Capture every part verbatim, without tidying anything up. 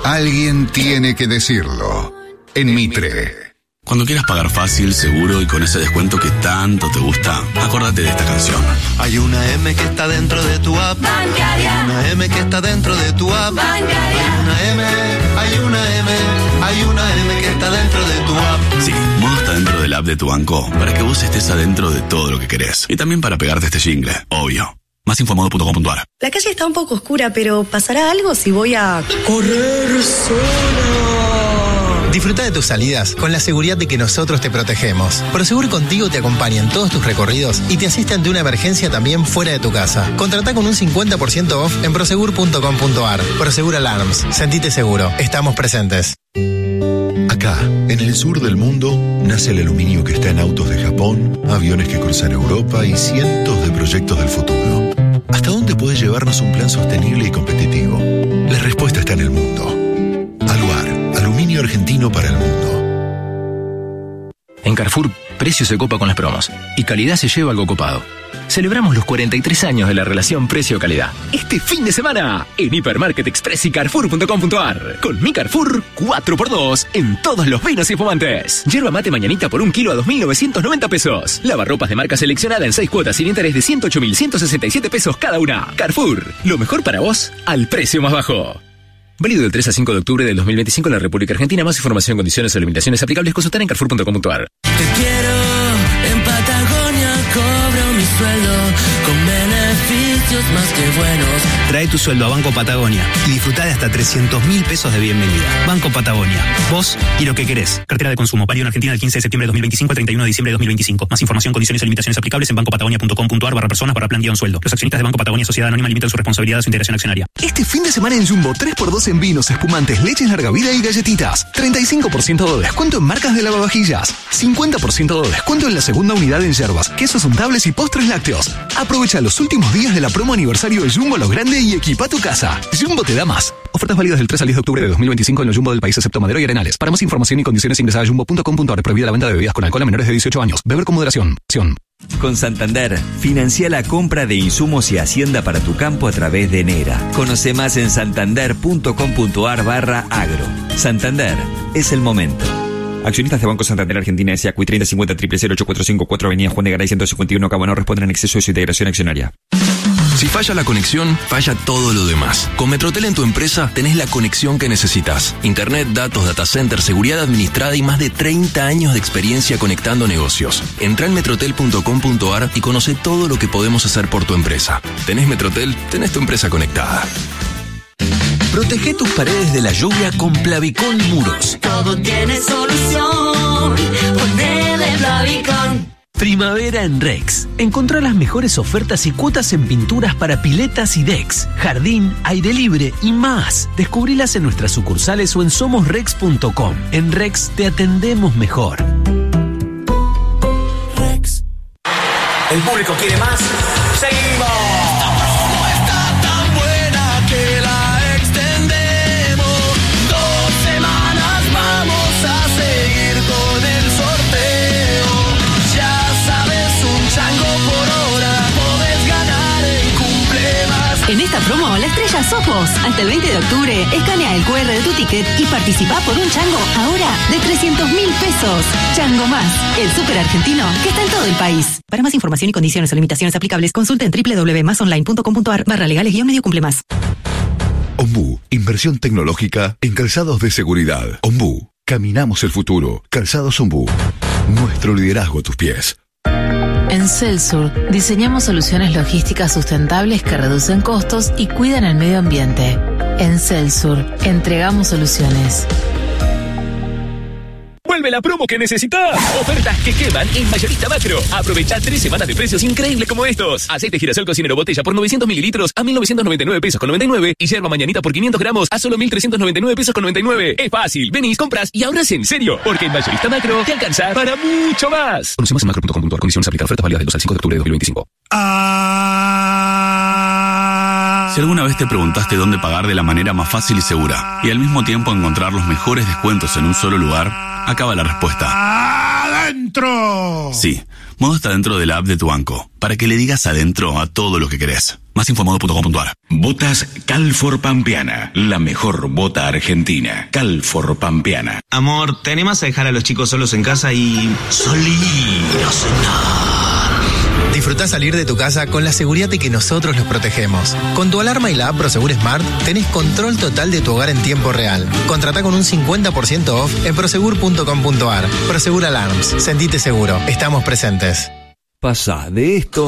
alguien tiene que decirlo. En Mitre. Cuando quieras pagar fácil, seguro y con ese descuento que tanto te gusta, acórdate de esta canción. Hay una M que está dentro de tu app. Bancaria. Hay una M que está dentro de tu app. Bancaria. Hay una M, hay una M, hay una M que está dentro de tu app. Sí, Modo está dentro del app de tu banco para que vos estés adentro de todo lo que querés. Y también para pegarte este jingle, obvio. Más info modo punto com punto a r. La calle está un poco oscura, pero ¿pasará algo si voy a correr sola? Disfruta de tus salidas con la seguridad de que nosotros te protegemos. Prosegur Contigo te acompaña en todos tus recorridos y te asiste ante una emergencia también fuera de tu casa. Contratá con un cincuenta por ciento off en prosegur punto com punto a r. Prosegur Alarms. Sentite seguro. Estamos presentes. Acá, en el sur del mundo, nace el aluminio que está en autos de Japón, aviones que cruzan Europa y cientos de proyectos del futuro. ¿Hasta dónde puede llevarnos un plan sostenible y competitivo? La respuesta está en el mundo. Aluar, aluminio argentino para el mundo. En Carrefour, precio se copa con las promos y calidad se lleva algo copado. Celebramos los cuarenta y tres años de la relación precio-calidad. Este fin de semana, en Hipermarket Express y Carrefour punto com punto a r. Con mi Carrefour, cuatro por dos en todos los vinos y espumantes. Yerba mate mañanita por un kilo a dos mil novecientos noventa pesos. Lavarropas de marca seleccionada en seis cuotas sin interés de ciento ocho mil ciento sesenta y siete pesos cada una. Carrefour, lo mejor para vos al precio más bajo. Válido del tres al cinco de octubre del dos mil veinticinco en la República Argentina. Más información, condiciones o limitaciones aplicables, consultar en carrefour punto com punto a r. Te quiero en Patagonia, cobro mi sueldo con beneficios más que buenos. Trae tu sueldo a Banco Patagonia y disfrutá de hasta trescientos mil pesos de bienvenida. Banco Patagonia, vos y lo que querés. Cartera de consumo, válido en Argentina del quince de septiembre de dos mil veinticinco al treinta y uno de diciembre de dos mil veinticinco. Más información, condiciones y limitaciones aplicables en banco patagonia punto com punto a r barra personas barra plan guión sueldo. Los accionistas de Banco Patagonia Sociedad Anónima limitan su responsabilidad de su integración accionaria. Este fin de semana en Jumbo, tres por dos en vinos, espumantes, leches larga vida y galletitas. treinta y cinco por ciento de descuento en marcas de lavavajillas. cincuenta por ciento de descuento en la segunda unidad en yerbas, quesos untables y postres lácteos. Aprovecha los últimos días de la promo aniversario de Jumbo Lo Grande y equipa tu casa. Jumbo te da más. Ofertas válidas del tres al diez de octubre de dos mil veinticinco en los Jumbo del país excepto Madero y Arenales. Para más información y condiciones ingresa a jumbo punto com punto a r. Prohibida la venta de bebidas con alcohol a menores de dieciocho años. Beber con moderación. Con Santander, financia la compra de insumos y hacienda para tu campo a través de Nera. Conoce más en santander punto com punto a r barra agro. Santander, es el momento. Accionistas de Banco Santander Argentina S A C U I treinta cincuenta cero cero ocho cuatro cinco cuatro Avenida Juan de Garay ciento cincuenta y uno Cabo no responden en exceso de su integración accionaria. Si falla la conexión, falla todo lo demás. Con Metrotel en tu empresa tenés la conexión que necesitas. Internet, datos, data center, seguridad administrada y más de treinta años de experiencia conectando negocios. Entrá en metrotel punto com punto a r y conoce todo lo que podemos hacer por tu empresa. ¿Tenés Metrotel? Tenés tu empresa conectada. Protege tus paredes de la lluvia con Plavicón Muros. Todo tiene solución. Ponele Plavicón. Primavera en Rex. Encontrá las mejores ofertas y cuotas en pinturas para piletas y decks, jardín, aire libre y más. Descubrilas en nuestras sucursales o en somos rex punto com. En Rex te atendemos mejor. Rex. ¿El público quiere más? ¡Seguimos! En esta promo, la estrella sos vos. Hasta el veinte de octubre, escanea el cu erre de tu ticket y participá por un chango ahora de trescientos mil pesos. Chango Más, el súper argentino que está en todo el país. Para más información y condiciones o limitaciones aplicables, consulta en doble u doble u doble u punto más online punto com punto a r barra legales guión medio cumple más. Ombú, inversión tecnológica en calzados de seguridad. Ombú, caminamos el futuro. Calzados Ombú, nuestro liderazgo a tus pies. En Celsur diseñamos soluciones logísticas sustentables que reducen costos y cuidan el medio ambiente. En Celsur entregamos soluciones. ¡Vuelve la promo que necesitas! Ofertas que queman en Mayorista Macro. Aprovecha tres semanas de precios increíbles como estos. Aceite girasol cocinero botella por novecientos mililitros a mil novecientos noventa y nueve pesos con noventa y nueve y yerba mañanita por quinientos gramos a solo mil trescientos noventa y nueve pesos con noventa y nueve. Es fácil, venís, compras y ahorras en serio, porque en Mayorista Macro te alcanza para mucho más. Conoce más en macro punto com punto a r. Condiciones aplicadas. Ofertas válidas del dos al cinco de octubre de dos mil veinticinco. Ah. Si alguna vez te preguntaste dónde pagar de la manera más fácil y segura y al mismo tiempo encontrar los mejores descuentos en un solo lugar, acaba la respuesta. adentro! Sí, Modo está dentro de la app de tu banco, para que le digas adentro a todo lo que querés. Más info modo punto com punto a r. Botas Calfor Pampeana, la mejor bota argentina. Calfor Pampeana. Amor, ¿te animas a dejar a los chicos solos en casa y salir a cenar? Disfrutá salir de tu casa con la seguridad de que nosotros los protegemos. Con tu alarma y la app Prosegur Smart tenés control total de tu hogar en tiempo real. Contratá con un cincuenta por ciento off en prosegur punto com punto a r. Prosegur Alarms. Sentite seguro. Estamos presentes. Pasá de esto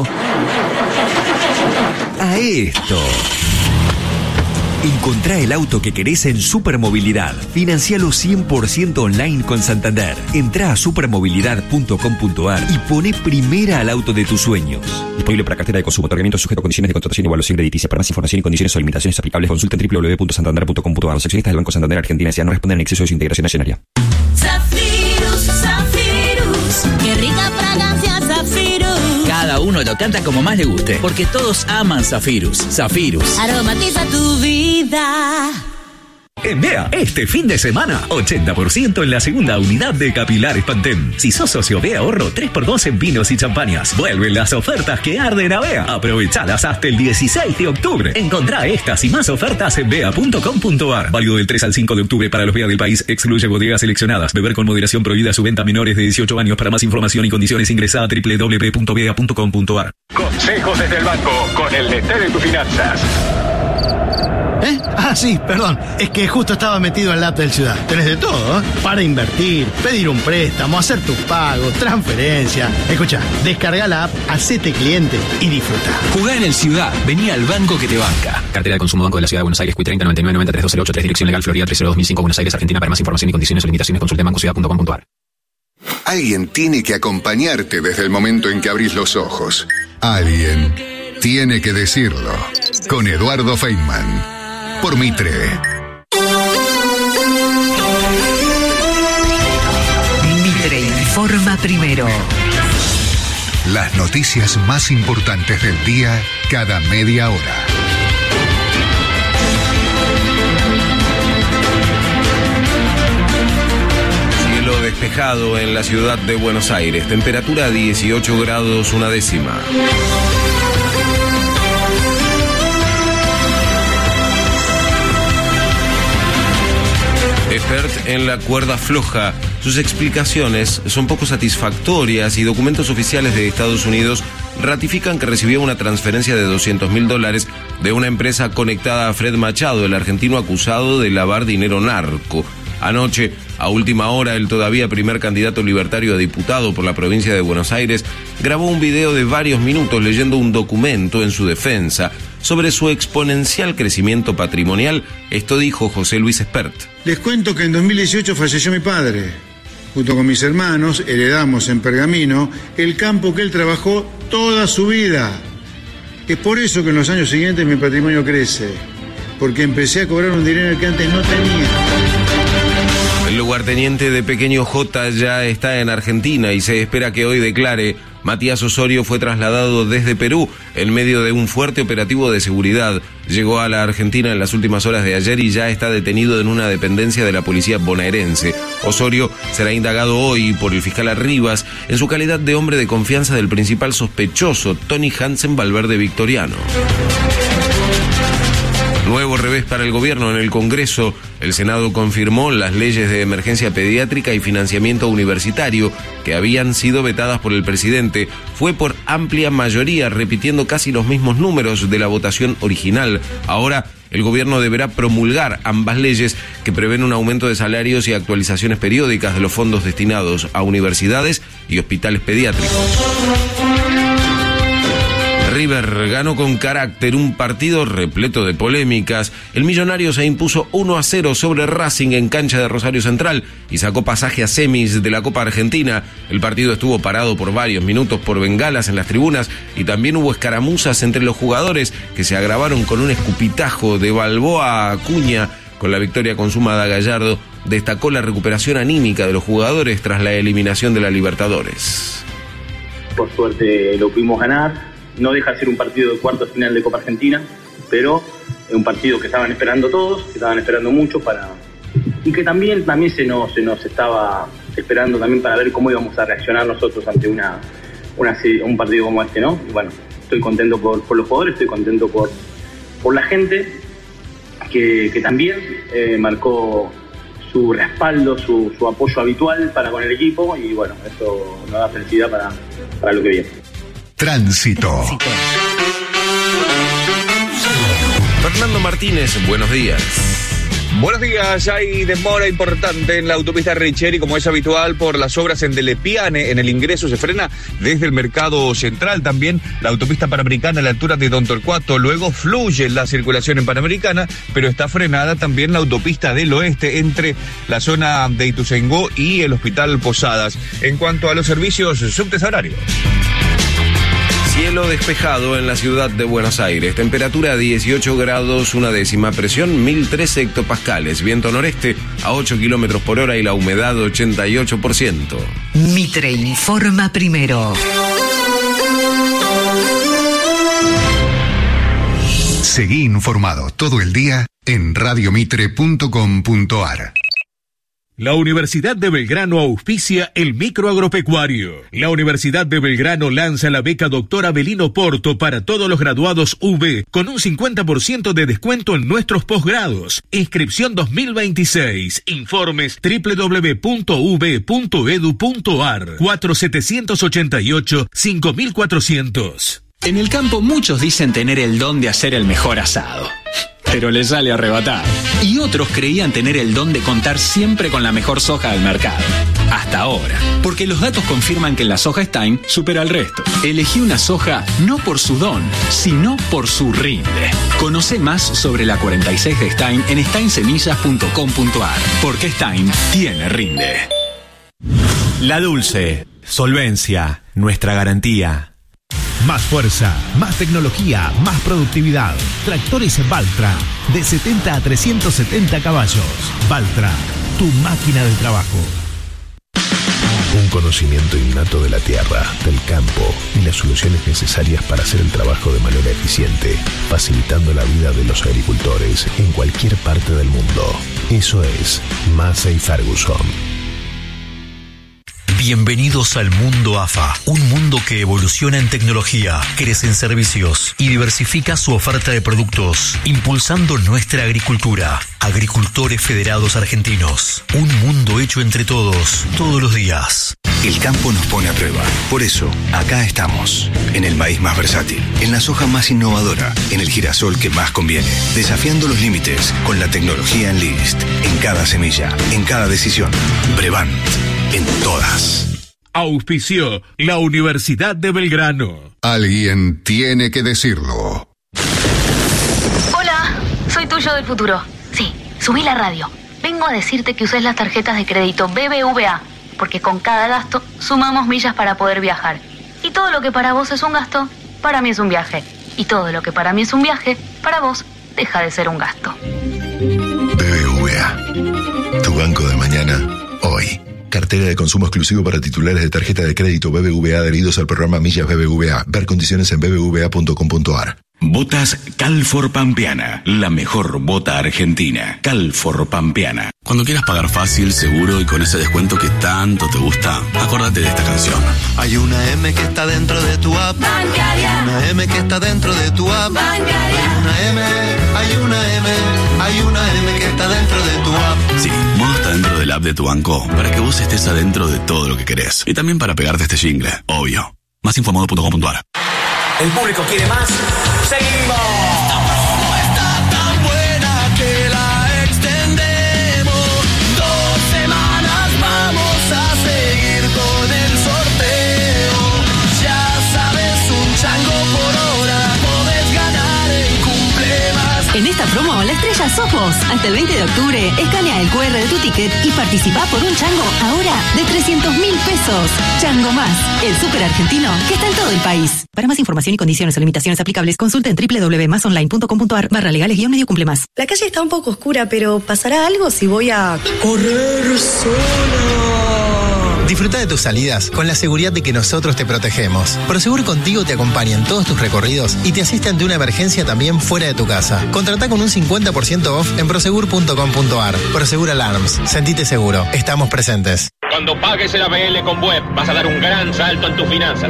a esto. Encontrá el auto que querés en Supermovilidad. Financialo cien por ciento online con Santander. Entrá a supermovilidad punto com punto a r y poné primera al auto de tus sueños. Disponible para cartera de consumo, otorgamiento sujeto a condiciones de contratación y evaluación crediticia. Para más información y condiciones o limitaciones aplicables, consulta en doble u doble u doble u punto santander punto com punto a r. Los accionistas del Banco Santander Argentina S A no responden en exceso de su integración accionaria. Zafirus, Zafirus, qué rica fragancia Zafirus. Cada uno lo canta como más le guste, porque todos aman Zafirus. Zafirus. Aromatiza tu vida. En B E A, este fin de semana, ochenta por ciento en la segunda unidad de Capilares Pantene. Si sos socio B E A Ahorro, tres por dos en vinos y champañas. Vuelven las ofertas que arden a B E A. Aprovechalas hasta el dieciséis de octubre. Encontrá estas y más ofertas en bea punto com punto a r. Válido del tres al cinco de octubre para los B E A del país. Excluye bodegas seleccionadas. Beber con moderación, prohibida su venta a menores de dieciocho años. Para más información y condiciones ingresá a doble u doble u doble u punto bea punto com punto a r. Consejos desde el banco con el D T de tus finanzas. ¿Eh? Ah, sí, perdón. Es que justo estaba metido en la app del Ciudad. Tenés de todo, ¿eh? Para invertir, pedir un préstamo, hacer tus pagos, transferencia. Escuchá, descarga la app, hacete cliente y disfruta. Jugá en el Ciudad. Vení al banco que te banca. Cartera de consumo Banco de la Ciudad de Buenos Aires. Q treinta noventa y nueve noventa tres dos cero ocho tres. Dirección legal Florida tres cero dos mil cinco Buenos Aires, Argentina. Para más información y condiciones o limitaciones consulte banco ciudad punto com punto a r. Alguien tiene que acompañarte desde el momento en que abrís los ojos. Alguien tiene que decirlo. Con Eduardo Feynman. Por Mitre. Mitre informa primero. Las noticias más importantes del día cada media hora. Cielo despejado en la ciudad de Buenos Aires. Temperatura dieciocho grados una décima. Expert en la cuerda floja. Sus explicaciones son poco satisfactorias y documentos oficiales de Estados Unidos ratifican que recibió una transferencia de doscientos mil dólares de una empresa conectada a Fred Machado, el argentino acusado de lavar dinero narco. Anoche, a última hora, el todavía primer candidato libertario a diputado por la provincia de Buenos Aires grabó un video de varios minutos leyendo un documento en su defensa. Sobre su exponencial crecimiento patrimonial, esto dijo José Luis Espert. Les cuento que en dos mil dieciocho falleció mi padre. Junto con mis hermanos, heredamos en Pergamino el campo que él trabajó toda su vida. Es por eso que en los años siguientes mi patrimonio crece, porque empecé a cobrar un dinero que antes no tenía. El lugarteniente de Pequeño J ya está en Argentina y se espera que hoy declare. Matías Osorio fue trasladado desde Perú en medio de un fuerte operativo de seguridad. Llegó a la Argentina en las últimas horas de ayer y ya está detenido en una dependencia de la policía bonaerense. Osorio será indagado hoy por el fiscal Arribas en su calidad de hombre de confianza del principal sospechoso, Tony Hansen Valverde Victoriano. Nuevo revés para el gobierno en el Congreso. El Senado confirmó las leyes de emergencia pediátrica y financiamiento universitario que habían sido vetadas por el presidente. Fue por amplia mayoría, repitiendo casi los mismos números de la votación original. Ahora, el gobierno deberá promulgar ambas leyes que prevén un aumento de salarios y actualizaciones periódicas de los fondos destinados a universidades y hospitales pediátricos. River ganó con carácter un partido repleto de polémicas. El millonario se impuso uno a cero sobre Racing en cancha de Rosario Central y sacó pasaje a semis de la Copa Argentina. El partido estuvo parado por varios minutos por bengalas en las tribunas y también hubo escaramuzas entre los jugadores que se agravaron con un escupitajo de Balboa a Acuña. Con la victoria consumada, Gallardo destacó la recuperación anímica de los jugadores tras la eliminación de la Libertadores. Por suerte lo pudimos ganar. No deja de ser un partido de cuartos final de Copa Argentina, pero es un partido que estaban esperando todos, que estaban esperando mucho para y que también también se nos se nos estaba esperando también para ver cómo íbamos a reaccionar nosotros ante una, una un partido como este, ¿no? Y bueno, estoy contento por, por los jugadores, estoy contento por, por la gente que, que también eh, marcó su respaldo, su, su apoyo habitual para con el equipo, y bueno, eso nos da felicidad para, para lo que viene. Tránsito. Fernando Martínez, buenos días. Buenos días, hay demora importante en la autopista Richeri, como es habitual por las obras en Delepiane. En el ingreso se frena desde el Mercado Central, también la autopista Panamericana a la altura de Don Torcuato. Luego fluye la circulación en Panamericana, pero está frenada también la autopista del Oeste entre la zona de Ituzaingó y el Hospital Posadas. En cuanto a los servicios subtesorarios, cielo despejado en la ciudad de Buenos Aires, temperatura dieciocho grados una décima, presión mil tres hectopascales, viento noreste a ocho kilómetros por hora y la humedad ochenta y ocho por ciento. Mitre informa primero. Seguí informado todo el día en radio mitre punto com punto ar. La Universidad de Belgrano auspicia el microagropecuario. La Universidad de Belgrano lanza la beca Doctor Avelino Porto para todos los graduados U B con un cincuenta por ciento de descuento en nuestros posgrados. Inscripción dos mil veintiséis. Informes doble u doble u doble u punto u b punto e d u punto a r. cuatro siete ocho ocho cinco cuatrocientos. En el campo muchos dicen tener el don de hacer el mejor asado, pero les sale arrebatar. Y otros creían tener el don de contar siempre con la mejor soja del mercado. Hasta ahora, porque los datos confirman que la soja Stein supera al resto. Elegí una soja no por su don, sino por su rinde. Conoce más sobre la cuarenta y seis de Stein en stein semillas punto com punto a r, porque Stein tiene rinde. La Dulce, solvencia, nuestra garantía. Más fuerza, más tecnología, más productividad. Tractores Valtra, de setenta a trescientos setenta caballos. Valtra, tu máquina de trabajo. Un conocimiento innato de la tierra, del campo y las soluciones necesarias para hacer el trabajo de manera eficiente, facilitando la vida de los agricultores en cualquier parte del mundo. Eso es Massey Ferguson. Bienvenidos al mundo A F A, un mundo que evoluciona en tecnología, crece en servicios y diversifica su oferta de productos, impulsando nuestra agricultura. Agricultores Federados Argentinos, un mundo hecho entre todos, todos los días. El campo nos pone a prueba. Por eso, acá estamos. En el maíz más versátil, en la soja más innovadora, en el girasol que más conviene. Desafiando los límites con la tecnología Enlist. En cada semilla, en cada decisión. Brevant. En todas. Auspició la Universidad de Belgrano. Alguien tiene que decirlo. Hola, soy tuyo del futuro. Sí, subí la radio. Vengo a decirte que uses las tarjetas de crédito B B V A, porque con cada gasto sumamos millas para poder viajar. Y todo lo que para vos es un gasto, para mí es un viaje. Y todo lo que para mí es un viaje, para vos deja de ser un gasto. B B V A, tu banco de mañana, hoy. Cartera de consumo exclusivo para titulares de tarjeta de crédito B B V A adheridos al programa Millas B B V A. Ver condiciones en b b v a punto com punto a r. Botas Calfor Pampeana, la mejor bota argentina. Calfor Pampeana. Cuando quieras pagar fácil, seguro y con ese descuento que tanto te gusta, acordate de esta canción. Hay una M que está dentro de tu app. Bancaria. Hay una M que está dentro de tu app. Bancaria. Hay una M, hay una M, hay una M que está dentro de tu app. Sí, Modo está dentro del app de tu banco para que vos estés adentro de todo lo que querés. Y también para pegarte este jingle, obvio. Más info modo punto com punto a r. El público quiere más. ¡Seguimos! Esta promo está tan buena que la extendemos. Dos semanas vamos a seguir con el sorteo. Ya sabes, un chango por hora podés ganar en Cumplemas. En esta promo, la estrella sos vos. Hasta el veinte de octubre, escanea el cu erre de tu ticket y participá por un chango ahora de trescientos mil pesos. Chango Más, el súper argentino que está en todo el país. Para más información y condiciones o limitaciones aplicables, consulta en doble u doble u doble u punto más online punto com punto a r barra legales guión medio cumple más. La calle está un poco oscura, pero ¿pasará algo si voy a correr sola? Disfruta de tus salidas con la seguridad de que nosotros te protegemos. Prosegur Contigo te acompaña en todos tus recorridos y te asiste ante una emergencia también fuera de tu casa. Contratá con un cincuenta por ciento off en prosegur punto com punto a r. Prosegur Alarms. Sentite seguro. Estamos presentes. Cuando pagues el A B L con Web, vas a dar un gran salto en tus finanzas.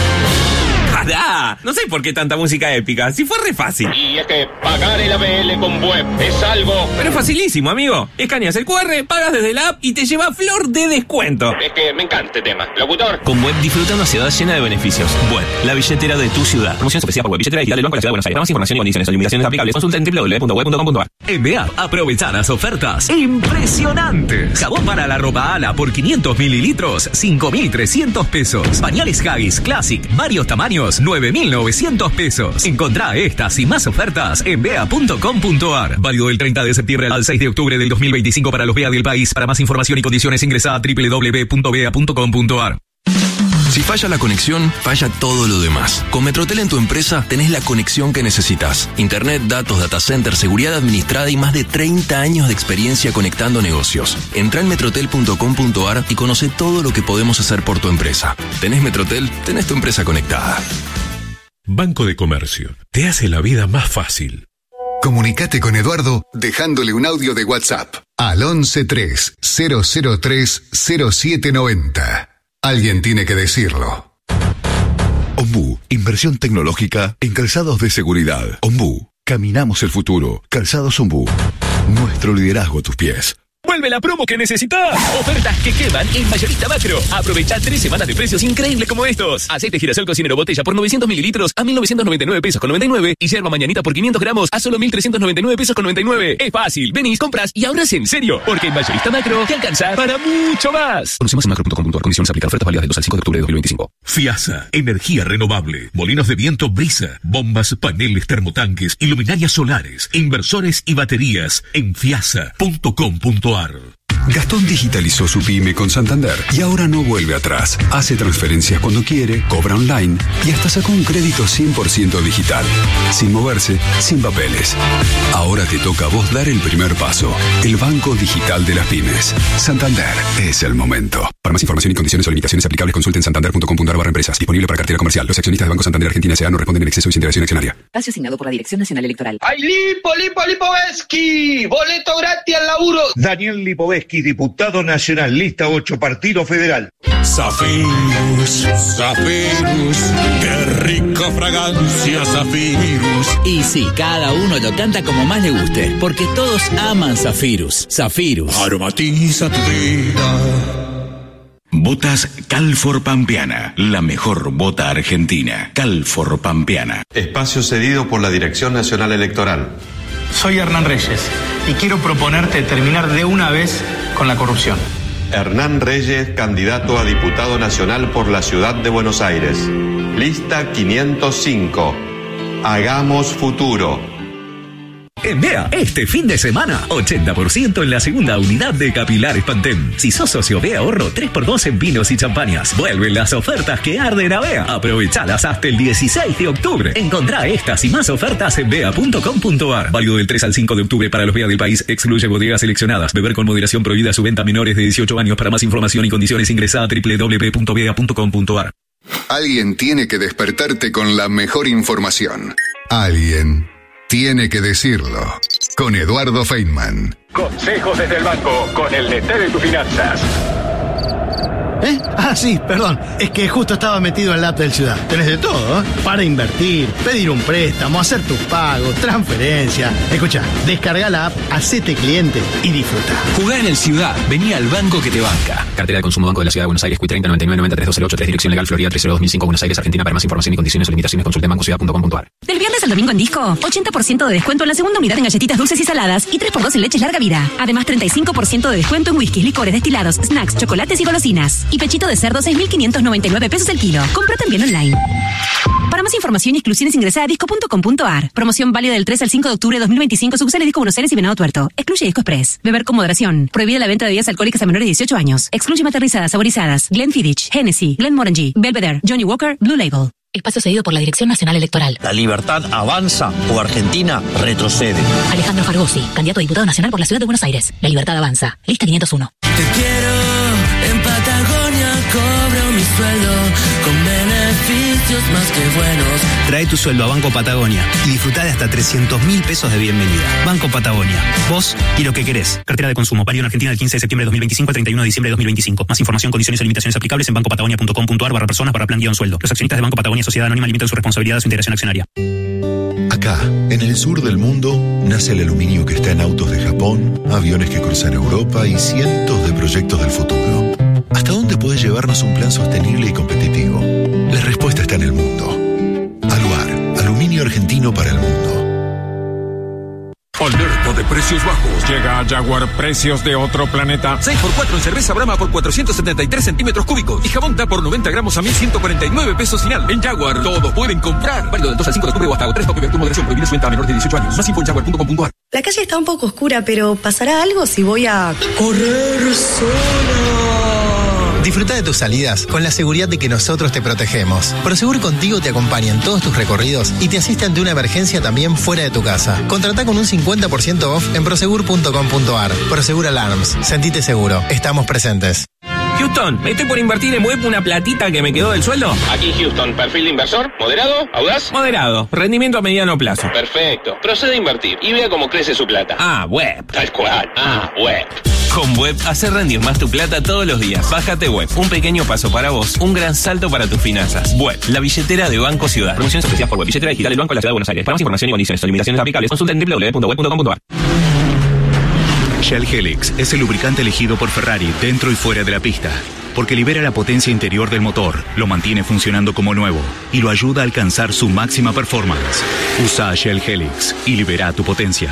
¡Pará! No sé por qué tanta música épica, si fue re fácil. Y es que pagar el A B L con Web es algo... Pero facilísimo, amigo. Escaneas el cu erre, pagas desde la app y te lleva flor de descuento. Es que me encanta este tema. Locutor. Con Web disfruta una ciudad llena de beneficios. Web, la billetera de tu ciudad. Promoción especial por Web, billetera digital del Banco de la Ciudad de Buenos Aires. Para más información y condiciones o limitaciones aplicables, consulta en doble u doble u doble u punto web punto com punto a r. En B A, aprovecha las ofertas impresionantes. Jabón para la ropa Ala por quinientos mililitros, cinco mil trescientos pesos. Pañales Haggis Classic, varios tamaños, nueve mil novecientos pesos. Encontrá estas y más ofertas en b a punto com punto a r. Válido del treinta de septiembre al seis de octubre del dos mil veinticinco para los B A del país. Para más información y condiciones ingresa a doble u doble u doble u punto b a punto com punto a r. Si falla la conexión, falla todo lo demás. Con Metrotel en tu empresa tenés la conexión que necesitas. Internet, datos, data center, seguridad administrada y más de treinta años de experiencia conectando negocios. Entrá en metrotel punto com punto a r y conoce todo lo que podemos hacer por tu empresa. ¿Tenés Metrotel? Tenés tu empresa conectada. Banco de Comercio. Te hace la vida más fácil. Comunicate con Eduardo dejándole un audio de WhatsApp al once tres cero cero tres cero siete noventa. Alguien tiene que decirlo. Ombú, inversión tecnológica en calzados de seguridad. Ombú, caminamos el futuro. Calzados Ombú, nuestro liderazgo a tus pies. ¡Vuelve la promo que necesitas! Ofertas que queman en Mayorista Macro. Aprovecha tres semanas de precios increíbles como estos. Aceite girasol cocinero botella por novecientos mililitros a mil novecientos noventa y nueve pesos con noventa y nueve. Y yerba mañanita por quinientos gramos a solo mil trescientos noventa y nueve pesos con noventa y nueve. Es fácil. Venís, compras y ahorras en serio. Porque en Mayorista Macro te alcanza para mucho más. Conoce más en macro punto com punto a r. Condiciones aplican. Ofertas válidas del dos al cinco de octubre de dos mil veinticinco. FIASA, energía renovable, molinos de viento Brisa, bombas, paneles, termotanques, iluminarias solares, inversores y baterías en fiasa punto com punto a r. Gastón digitalizó su pyme con Santander y ahora no vuelve atrás. Hace transferencias cuando quiere, cobra online y hasta sacó un crédito cien por ciento digital. Sin moverse, sin papeles. Ahora te toca a vos dar el primer paso. El Banco Digital de las Pymes. Santander es el momento. Para más información y condiciones o limitaciones aplicables, consulten santander punto com punto a r barra empresas. Disponible para cartera comercial. Los accionistas de Banco Santander Argentina S A no responden en exceso de su integración accionaria. Espacio asignado por la Dirección Nacional Electoral. ¡Ay, Lipo, Lipo, Lipovetsky! ¡Boleto gratis al laburo! Daniel Lipovetsky, diputado nacional, lista ocho, partido federal. Zafirus, Zafirus, qué rica fragancia, Zafirus. Y sí, cada uno lo canta como más le guste, porque todos aman Zafirus. Zafirus. Aromatiza tu vida. Botas Calfor Pampeana, la mejor bota argentina. Calfor Pampeana. Espacio cedido por la Dirección Nacional Electoral. Soy Hernán Reyes y quiero proponerte terminar de una vez con la corrupción. Hernán Reyes, candidato a diputado nacional por la Ciudad de Buenos Aires. Lista quinientos cinco. Hagamos futuro. En B A, este fin de semana, ochenta por ciento en la segunda unidad de Capilares Pantene. Si sos socio B A Ahorro, tres por dos en vinos y champañas. Vuelven las ofertas que arden a B A. Aprovechalas hasta el dieciséis de octubre. Encontrá estas y más ofertas en b a punto com punto a r. Válido del tres al cinco de octubre para los B A del país. Excluye bodegas seleccionadas. Beber con moderación prohibida su venta a menores de dieciocho años. Para más información y condiciones ingresa a doble u doble u doble u punto b a punto com punto a r. Alguien tiene que despertarte con la mejor información. Alguien tiene que decirlo. Con Eduardo Feynman. Consejos desde el banco con el D T de tus finanzas. ¿Eh? Ah, sí, perdón. Es que justo estaba metido en la app del Ciudad. Tenés de todo, ¿eh? Para invertir, pedir un préstamo, hacer tus pagos, transferencia. Escucha, descarga la app, hacete cliente y disfruta. Jugá en el Ciudad. Vení al banco que te banca. Cartera de consumo Banco de la Ciudad de Buenos Aires. Q treinta noventa y nueve noventa y tres dos cero ocho tres. Dirección legal Florida tres cero dos mil cinco Buenos Aires, Argentina. Para más información y condiciones o limitaciones consulte en banco ciudad punto com punto a r. Del viernes al domingo en Disco, ochenta por ciento de descuento en la segunda unidad en galletitas dulces y saladas y tres por dos en leches larga vida. Además, treinta y cinco por ciento de descuento en whiskies, licores, destilados, snacks, chocolates y golosinas. Y pechito de cerdo seis mil quinientos noventa y nueve pesos el kilo. Compra también online. Para más información y exclusiones ingresa a disco punto com punto a r. Promoción válida del tres al cinco de octubre de dos mil veinticinco. Sucursales Disco Buenos Aires y Venado Tuerto. Excluye Disco Express. Beber con moderación. Prohibida la venta de bebidas alcohólicas a menores de dieciocho años. Excluye maternizadas, saborizadas. Glenfiddich, Hennessy, Glenmorangie, Belvedere, Johnny Walker, Blue Label. Espacio cedido por la Dirección Nacional Electoral. ¿La libertad avanza o Argentina retrocede? Alejandro Fargosi, candidato a diputado nacional por la Ciudad de Buenos Aires. La libertad avanza. Lista quinientos uno. Te quiero en Patagonia, cobro mi sueldo con beneficio. precios más que buenos. Trae tu sueldo a Banco Patagonia y disfrutá de hasta trescientos mil pesos de bienvenida. Banco Patagonia. Vos y lo que querés. Cartera de consumo. Válido en Argentina del quince de septiembre de dos mil veinticinco al treinta y uno de diciembre de dos mil veinticinco. Más información, condiciones y limitaciones aplicables en bancopatagonia punto com punto a r barra personas barra plan guión sueldo. Los accionistas de Banco Patagonia Sociedad Anónima limitan su responsabilidad a su integración accionaria. Acá, en el sur del mundo, nace el aluminio que está en autos de Japón, aviones que cruzan Europa y cientos de proyectos del futuro. ¿Hasta dónde puede llevarnos un plan sostenible y competitivo? La respuesta está en el mundo. Aluar, aluminio argentino para el mundo. Alerta de precios bajos. Llega a Jaguar, precios de otro planeta. seis por cuatro en cerveza Brahma por cuatrocientos setenta y tres centímetros cúbicos. Y jabón T A por noventa gramos a mil ciento cuarenta y nueve pesos final. En Jaguar, todos pueden comprar. Válido del dos al cinco de octubre o hasta tres top y moderación. Prohibida su venta a menores de dieciocho años. Más info en jaguar punto com punto a r. La calle está un poco oscura, pero ¿pasará algo si voy a correr sola? Disfruta de tus salidas con la seguridad de que nosotros te protegemos. Prosegur Contigo te acompaña en todos tus recorridos y te asiste ante una emergencia también fuera de tu casa. Contratá con un cincuenta por ciento off en prosegur punto com punto a r. Prosegur Alarms. Sentite seguro. Estamos presentes. Houston, ¿me estoy por invertir en web una platita que me quedó del sueldo? Aquí Houston, perfil de inversor, moderado, audaz. Moderado, rendimiento a mediano plazo. Perfecto, procede a invertir y vea cómo crece su plata. Ah, web. Tal cual, ah, web. Con Web, hacer rendir más tu plata todos los días. Bájate Web, un pequeño paso para vos, un gran salto para tus finanzas. Web, la billetera de Banco Ciudad. Promociones especiales por Web, billetera digital del Banco de la Ciudad de Buenos Aires. Para más información y condiciones o limitaciones aplicables, consulta en doble u doble u doble u punto web punto com punto a r. Shell Helix es el lubricante elegido por Ferrari dentro y fuera de la pista, porque libera la potencia interior del motor, lo mantiene funcionando como nuevo y lo ayuda a alcanzar su máxima performance. Usa Shell Helix y libera tu potencia.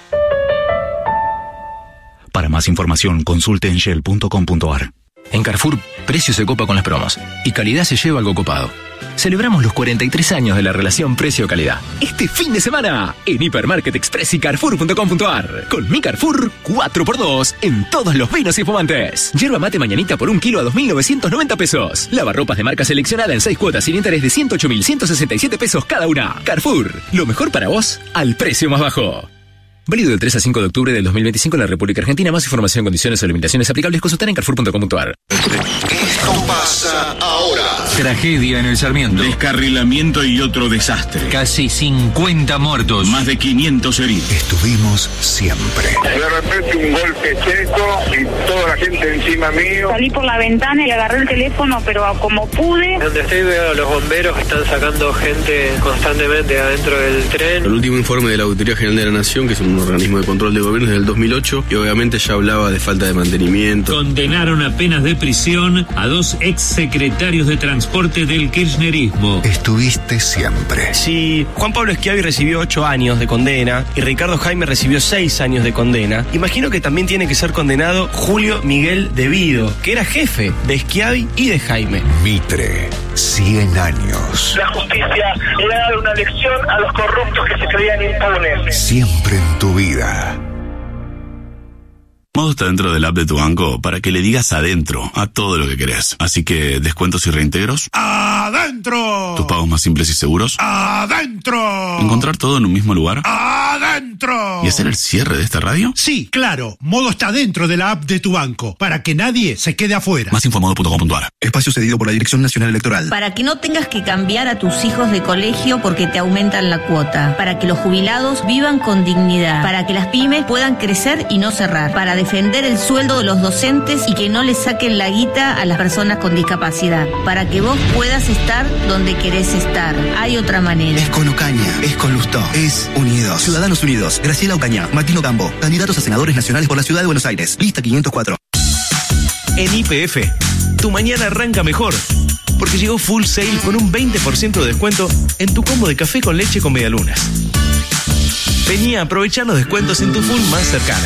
Para más información, consulte en shell punto com punto a r. En Carrefour, precio se copa con las promos y calidad se lleva algo copado. Celebramos los cuarenta y tres años de la relación precio-calidad. Este fin de semana, en Hipermarket Express y Carrefour punto com punto a r. Con mi Carrefour, cuatro por dos en todos los vinos y espumantes. Yerba mate mañanita por un kilo a dos mil novecientos noventa pesos. Lavarropas de marca seleccionada en seis cuotas sin interés de ciento ocho mil ciento sesenta y siete pesos cada una. Carrefour, lo mejor para vos al precio más bajo. Válido del tres al cinco de octubre del dos mil veinticinco en la República Argentina. Más información, condiciones o limitaciones aplicables, consultar en carrefour punto com punto a r. Esto pasa ahora. Tragedia en el Sarmiento. Descarrilamiento y otro desastre. Casi cincuenta muertos. Más de quinientos heridos. Estuvimos siempre. De repente un golpe seco y toda la gente encima mío. Salí por la ventana y agarré el teléfono, pero como pude. Donde estoy veo a los bomberos que están sacando gente constantemente adentro del tren. El último informe de la Auditoría General de la Nación, que es un organismo de control de gobierno, desde el dos mil ocho, y obviamente ya hablaba de falta de mantenimiento. Condenaron a penas de prisión a dos exsecretarios de transporte del kirchnerismo. Estuviste siempre. Si Juan Pablo Schiavi recibió ocho años de condena y Ricardo Jaime recibió seis años de condena, imagino que también tiene que ser condenado Julio Miguel Devido, que era jefe de Schiavi y de Jaime. Mitre, cien años. La justicia le ha dado una lección a los corruptos que se creían impunes. Siempre en tu vida. Modo está dentro del app de tu banco para que le digas adentro a todo lo que querés. Así que descuentos y reintegros. ¡Adentro! Tus pagos más simples y seguros. ¡Adentro! Encontrar todo en un mismo lugar. ¡Adentro! ¿Y hacer el cierre de esta radio? Sí, claro. Modo está dentro de la app de tu banco para que nadie se quede afuera. Más info modo punto com punto a r. Espacio cedido por la Dirección Nacional Electoral. Para que no tengas que cambiar a tus hijos de colegio porque te aumentan la cuota. Para que los jubilados vivan con dignidad. Para que las pymes puedan crecer y no cerrar. Para defender el sueldo de los docentes y que no les saquen la guita a las personas con discapacidad. Para que vos puedas estar donde querés estar. Hay otra manera. Es con Ocaña, es con Lustó, es Unidos. Ciudadanos Unidos, Graciela Ocaña, Martino Campo, candidatos a senadores nacionales por la Ciudad de Buenos Aires. Lista quinientos cuatro. En Y P F, tu mañana arranca mejor. Porque llegó Full Sale con un veinte por ciento de descuento en tu combo de café con leche con medialunas. Vení a aprovechar los descuentos en tu Full más cercana.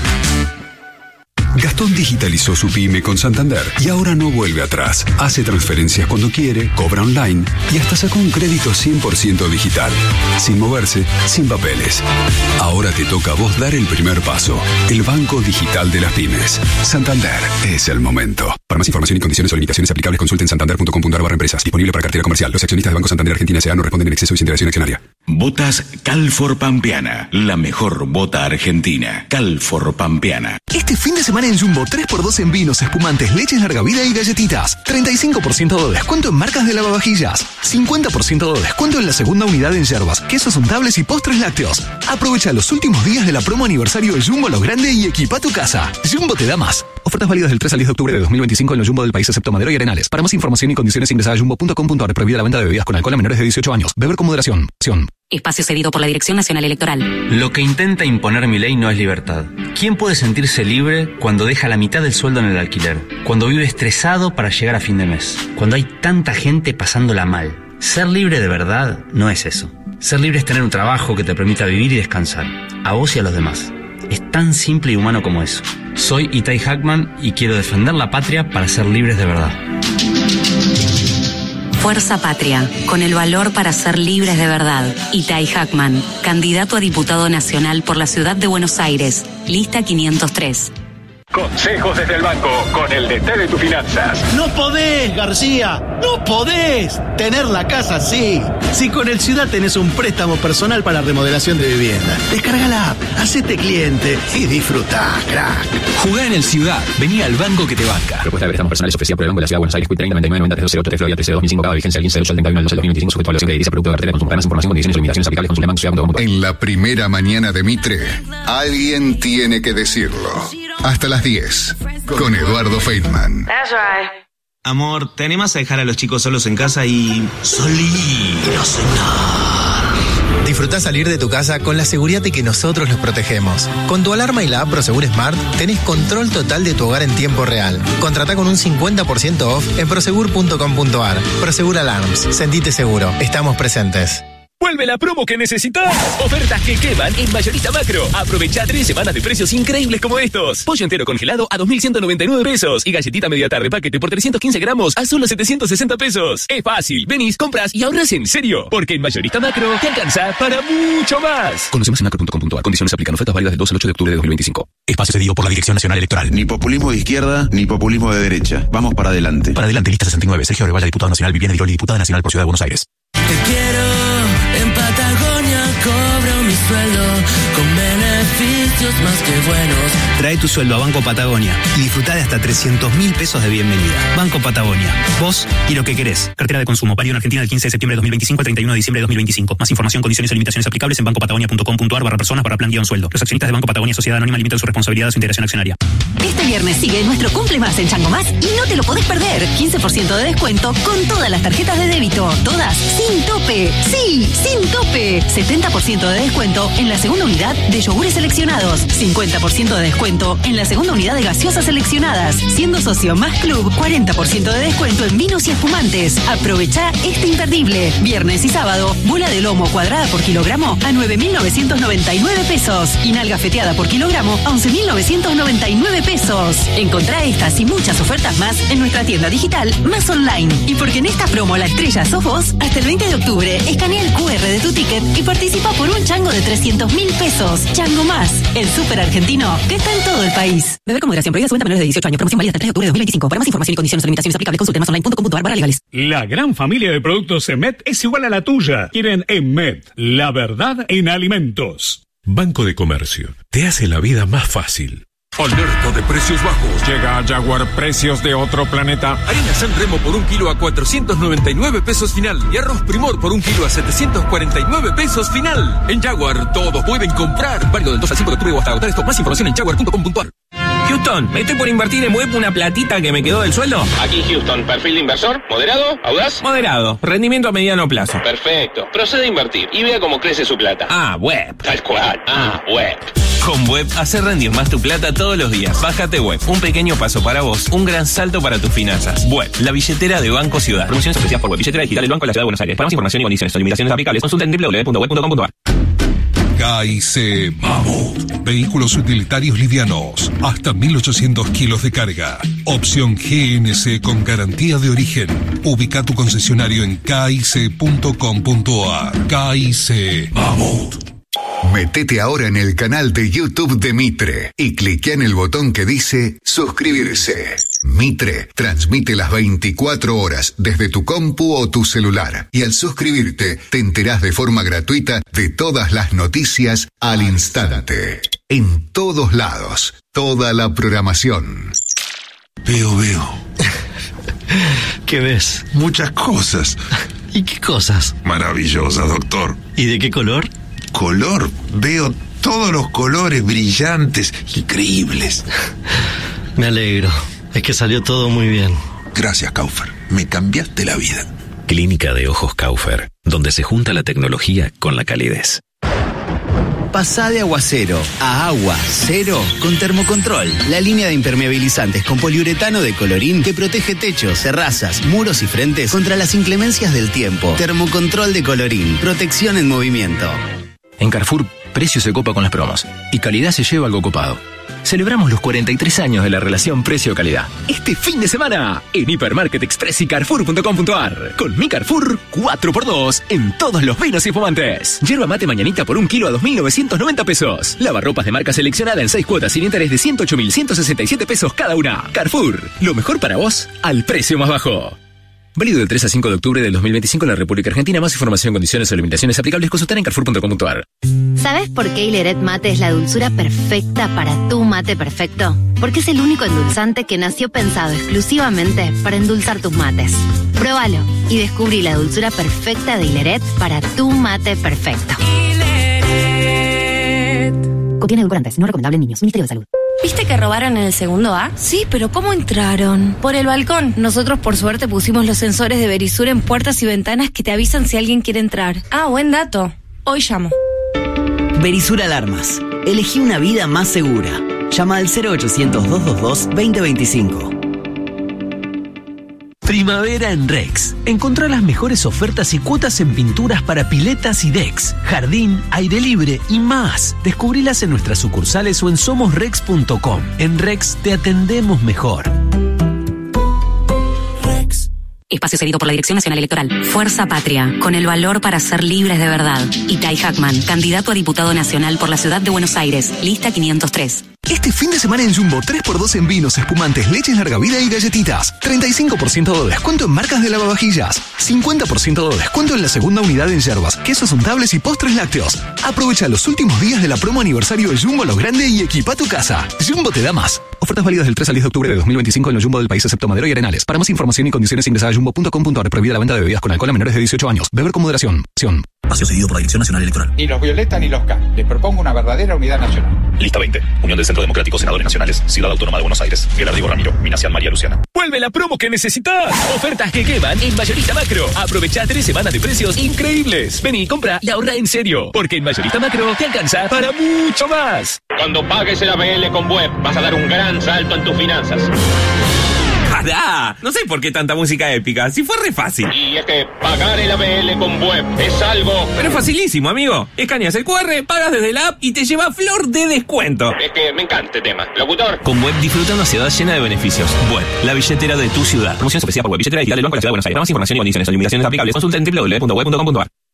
Gastón digitalizó su pyme con Santander y ahora no vuelve atrás. Hace transferencias cuando quiere, cobra online y hasta sacó un crédito cien por ciento digital. Sin moverse, sin papeles. Ahora te toca a vos dar el primer paso. El Banco Digital de las Pymes. Santander es el momento. Para Para más información y condiciones o limitaciones aplicables, consulten santander punto com punto a r barra empresas. Disponible para cartera comercial. Los accionistas de Banco Santander Argentina S A no responden en exceso y sin interacción accionaria. Botas Calfor Pampeana. La mejor bota argentina. Calfor Pampeana. Este fin de semana en Jumbo, tres por dos en vinos, espumantes, leches larga vida y galletitas. treinta y cinco por ciento de descuento en marcas de lavavajillas. cincuenta por ciento de descuento en la segunda unidad en yerbas, quesos untables y postres lácteos. Aprovecha los últimos días de la promo aniversario de Jumbo Lo Grande y equipa tu casa. Jumbo te da más. Ofertas válidas del tres al diez de octubre de dos mil veinticinco en los Jumbo del país excepto Madero y Arenales. Para más información y condiciones ingresa a jumbo punto com punto a r. Prohibida la venta de bebidas con alcohol a menores de dieciocho años. Beber con moderación. Acción. Espacio cedido por la Dirección Nacional Electoral. Lo que intenta imponer mi ley no es libertad. ¿Quién puede sentirse libre cuando deja la mitad del sueldo en el alquiler? Cuando vive estresado para llegar a fin de mes. Cuando hay tanta gente pasándola mal. Ser libre de verdad no es eso. Ser libre es tener un trabajo que te permita vivir y descansar. A vos y a los demás. Es tan simple y humano como eso. Soy Itai Hackman y quiero defender la patria para ser libres de verdad. Fuerza Patria, con el valor para ser libres de verdad. Itai Hackman, candidato a diputado nacional por la ciudad de Buenos Aires. Lista quinientos tres. Consejos desde el banco con el D T de tus finanzas. No podés, García, no podés tener la casa así. Si con el Ciudad tenés un préstamo personal para remodelación de vivienda, descarga la app, hacete cliente y disfrutá, crack. Jugá en el Ciudad, vení al banco que te banca. Propuesta de préstamos personales ofrecida por el Banco de la Ciudad de Buenos Aires, Q treinta noventa y nueve noventa cero ocho, Florida trece dos mil cinco, cada vigencia el quince de ocho al treinta y uno del doce del dos mil veinticinco, sujeto a evaluación de edilicia, producto de cartera de consumo. Para más información, condiciones y limitaciones aplicables, consulte banco ciudad punto com punto a r. En la primera mañana de Mitre, alguien tiene que decirlo. Hasta las diez, con Eduardo Feynman. That's right. Amor, ¿te animas a dejar a los chicos solos en casa y salir a cenar? Disfrutá salir de tu casa con la seguridad de que nosotros los protegemos. Con tu alarma y la app Prosegur Smart tenés control total de tu hogar en tiempo real. Contratá con un cincuenta por ciento off en prosegur punto com punto a r. Prosegur Alarms. Sentite seguro. Estamos presentes. Vuelve la promo que necesitas. Ofertas que queman en Mayorista Macro. Aprovecha tres semanas de precios increíbles como estos. Pollo entero congelado a dos mil ciento noventa y nueve pesos. Y galletita media tarde paquete por trescientos quince gramos a solo setecientos sesenta pesos. Es fácil. Venís, compras y ahorras en serio. Porque en Mayorista Macro te alcanza para mucho más. Conoce más en macro punto com punto a r. Condiciones aplican. Ofertas válidas del dos al ocho de octubre de dos mil veinticinco. Espacio cedido por la Dirección Nacional Electoral. Ni populismo de izquierda, ni populismo de derecha. Vamos para adelante. Para adelante, lista sesenta y nueve. Sergio Arevalla, diputado nacional. Viviana Viroli, diputada nacional por Ciudad de Buenos Aires. Te quiero en Patagonia, cobro mi sueldo con beneficios más que buenos. Trae tu sueldo a Banco Patagonia y disfrutá de hasta trescientos mil pesos de bienvenida. Banco Patagonia, vos y lo que querés. Cartera de consumo, válido en Argentina del quince de septiembre de dos mil veinticinco al treinta y uno de diciembre de dos mil veinticinco. Más información, condiciones y limitaciones aplicables en banco patagonia punto com punto a r barra personas barra plan guión sueldo. Los accionistas de Banco Patagonia Sociedad Anónima limitan su responsabilidad a su integración accionaria. Este viernes sigue nuestro Cumple Más en Chango Más y no te lo podés perder. quince por ciento de descuento con todas las tarjetas de débito. Todas sin tope. Sí, sin tope. setenta por ciento de descuento en la segunda unidad de yogures seleccionados. cincuenta por ciento de descuento en la segunda unidad de gaseosas seleccionadas. Siendo socio Más Club, cuarenta por ciento de descuento en vinos y espumantes. Aprovecha este imperdible. Viernes y sábado, bola de lomo cuadrada por kilogramo a nueve mil novecientos noventa y nueve pesos. Y nalga feteada por kilogramo a once mil novecientos noventa y nueve pesos. Encontrá estas y muchas ofertas más en nuestra tienda digital Más Online. Y porque en esta promo la estrella sos vos, hasta el veinte de octubre, escanea el cu erre de tu ticket y participa por un chango de trescientos mil pesos. Chango Más, el súper argentino que está en todo el país. Beber con moderación, prohibida su venta a menores de dieciocho años. Promoción válida hasta el tres de octubre de dos mil veinticinco. Para más información y condiciones o limitaciones aplicables, consulte más online punto com punto a r barra legales. La gran familia de productos Emet es igual a la tuya. Quieren Emet, la verdad en alimentos. Banco de Comercio, te hace la vida más fácil. Alerta de precios bajos. Llega a Jaguar precios de otro planeta. Harina San Remo por un kilo a cuatrocientos noventa y nueve pesos final. Y arroz Primor por un kilo a setecientos cuarenta y nueve pesos final. En Jaguar todos pueden comprar. Válido del dos al cinco de octubre o hasta agotar esto. Más información en jaguar punto com punto a r. Houston, ¿me estoy por invertir en web una platita que me quedó del sueldo? Aquí Houston, perfil de inversor, moderado, audaz. Moderado, rendimiento a mediano plazo. Perfecto, procede a invertir y vea cómo crece su plata. Ah, web. Tal cual, ah, web. Con Web, hacer rendir más tu plata todos los días. Bájate Web, un pequeño paso para vos, un gran salto para tus finanzas. Web, la billetera de Banco Ciudad. Promociones ofrecidas por Web, billetera digital del Banco de la Ciudad de Buenos Aires. Para más información y condiciones o limitaciones aplicables, consulta en doble u doble u doble u punto web punto com punto a r. K I C Mammoth. Vehículos utilitarios livianos. Hasta mil ochocientos kilos de carga. Opción G N C con garantía de origen. Ubica tu concesionario en k i c punto com punto a r. K I C Mammoth. Metete ahora en el canal de YouTube de Mitre y cliquea en el botón que dice suscribirse. Mitre transmite las veinticuatro horas desde tu compu o tu celular y al suscribirte te enterás de forma gratuita de todas las noticias al instante. En todos lados, toda la programación. Veo, veo. ¿Qué ves? Muchas cosas. ¿Y qué cosas? Maravillosas, doctor. ¿Y de qué color? Color. Veo todos los colores brillantes, increíbles. Me alegro. Es que salió todo muy bien. Gracias, Kaufer. Me cambiaste la vida. Clínica de Ojos Kaufer, donde se junta la tecnología con la calidez. Pasá de agua cero a agua cero con Termocontrol, la línea de impermeabilizantes con poliuretano de Colorín que protege techos, terrazas, muros y frentes contra las inclemencias del tiempo. Termocontrol de Colorín, protección en movimiento. En Carrefour, precio se copa con las promos y calidad se lleva algo copado. Celebramos los cuarenta y tres años de la relación precio-calidad. Este fin de semana, en Hipermarket Express y Carrefour punto com punto a r. Con mi Carrefour, cuatro por dos en todos los vinos y espumantes. Yerba mate mañanita por un kilo a dos mil novecientos noventa pesos. Lavarropas de marca seleccionada en seis cuotas sin interés de ciento ocho mil ciento sesenta y siete pesos cada una. Carrefour, lo mejor para vos al precio más bajo. Válido del tres al cinco de octubre del dos mil veinticinco en la República Argentina. Más información, condiciones o limitaciones aplicables consultar en Carrefour punto com punto a r. ¿Sabes por qué Hileret Mate es la dulzura perfecta para tu mate perfecto? Porque es el único endulzante que nació pensado exclusivamente para endulzar tus mates. Pruébalo y descubrí la dulzura perfecta de Hileret para tu mate perfecto. Hileret. Contiene edulcorantes, no recomendable en niños. Ministerio de Salud. ¿Viste que robaron en el segundo A? Sí, pero ¿cómo entraron? Por el balcón. Nosotros por suerte pusimos los sensores de Verisur en puertas y ventanas que te avisan si alguien quiere entrar. Ah, buen dato. Hoy llamo. Verisur Alarmas. Elegí una vida más segura. Llama al cero ochocientos, doscientos veintidós, veinte veinticinco. Primavera en Rex. Encontrá las mejores ofertas y cuotas en pinturas para piletas y decks, jardín, aire libre y más. Descubrilas en nuestras sucursales o en somos rex punto com. En Rex te atendemos mejor. Espacio cedido por la Dirección Nacional Electoral. Fuerza Patria, con el valor para ser libres de verdad. Itai Hackman, candidato a diputado nacional por la ciudad de Buenos Aires, lista quinientos tres. Este fin de semana en Jumbo, tres por dos en vinos, espumantes, leches larga vida y galletitas. treinta y cinco por ciento de descuento en marcas de lavavajillas. cincuenta por ciento de descuento en la segunda unidad en yerbas, quesos untables y postres lácteos. Aprovecha los últimos días de la promo aniversario de Jumbo Los Grande y equipa tu casa. Jumbo te da más. Ofertas válidas del tres al diez de octubre de dos mil veinticinco en los Jumbo del país excepto Madero y Arenales. Para más información y condiciones ingresa a jumbo punto com punto a r. Prohibida la venta de bebidas con alcohol a menores de dieciocho años. Beber con moderación. Espacio cedido por la Dirección Nacional Electoral. Ni los Violeta ni los K. Les propongo una verdadera unidad nacional. Lista veinte. Unión del Centro Democrático, Senadores Nacionales, Ciudad Autónoma de Buenos Aires. Gerardo Ramiro, Minacial María Luciana. Vuelve la promo que necesitas. Ofertas que queman en Mayorista Macro. Aprovecha tres semanas de precios increíbles. Vení, compra y ahorra en serio. Porque en Mayorista Macro te alcanza para mucho más. Cuando pagues el A B L con Web, vas a dar un gran salto en tus finanzas. ¡Pará! No sé por qué tanta música épica, si fue re fácil. Y es que pagar el A B L con Web es algo... Pero es facilísimo, amigo. Escaneas el cu erre, pagas desde la app y te lleva flor de descuento. Es que me encanta este tema. Locutor. Con Web disfruta una ciudad llena de beneficios. Web, la billetera de tu ciudad. Promoción especial por Web, billetera digital del Banco de la Ciudad de Buenos Aires. Para más información y condiciones o limitaciones aplicables, consulta en doble u doble u doble u punto web punto com punto a r.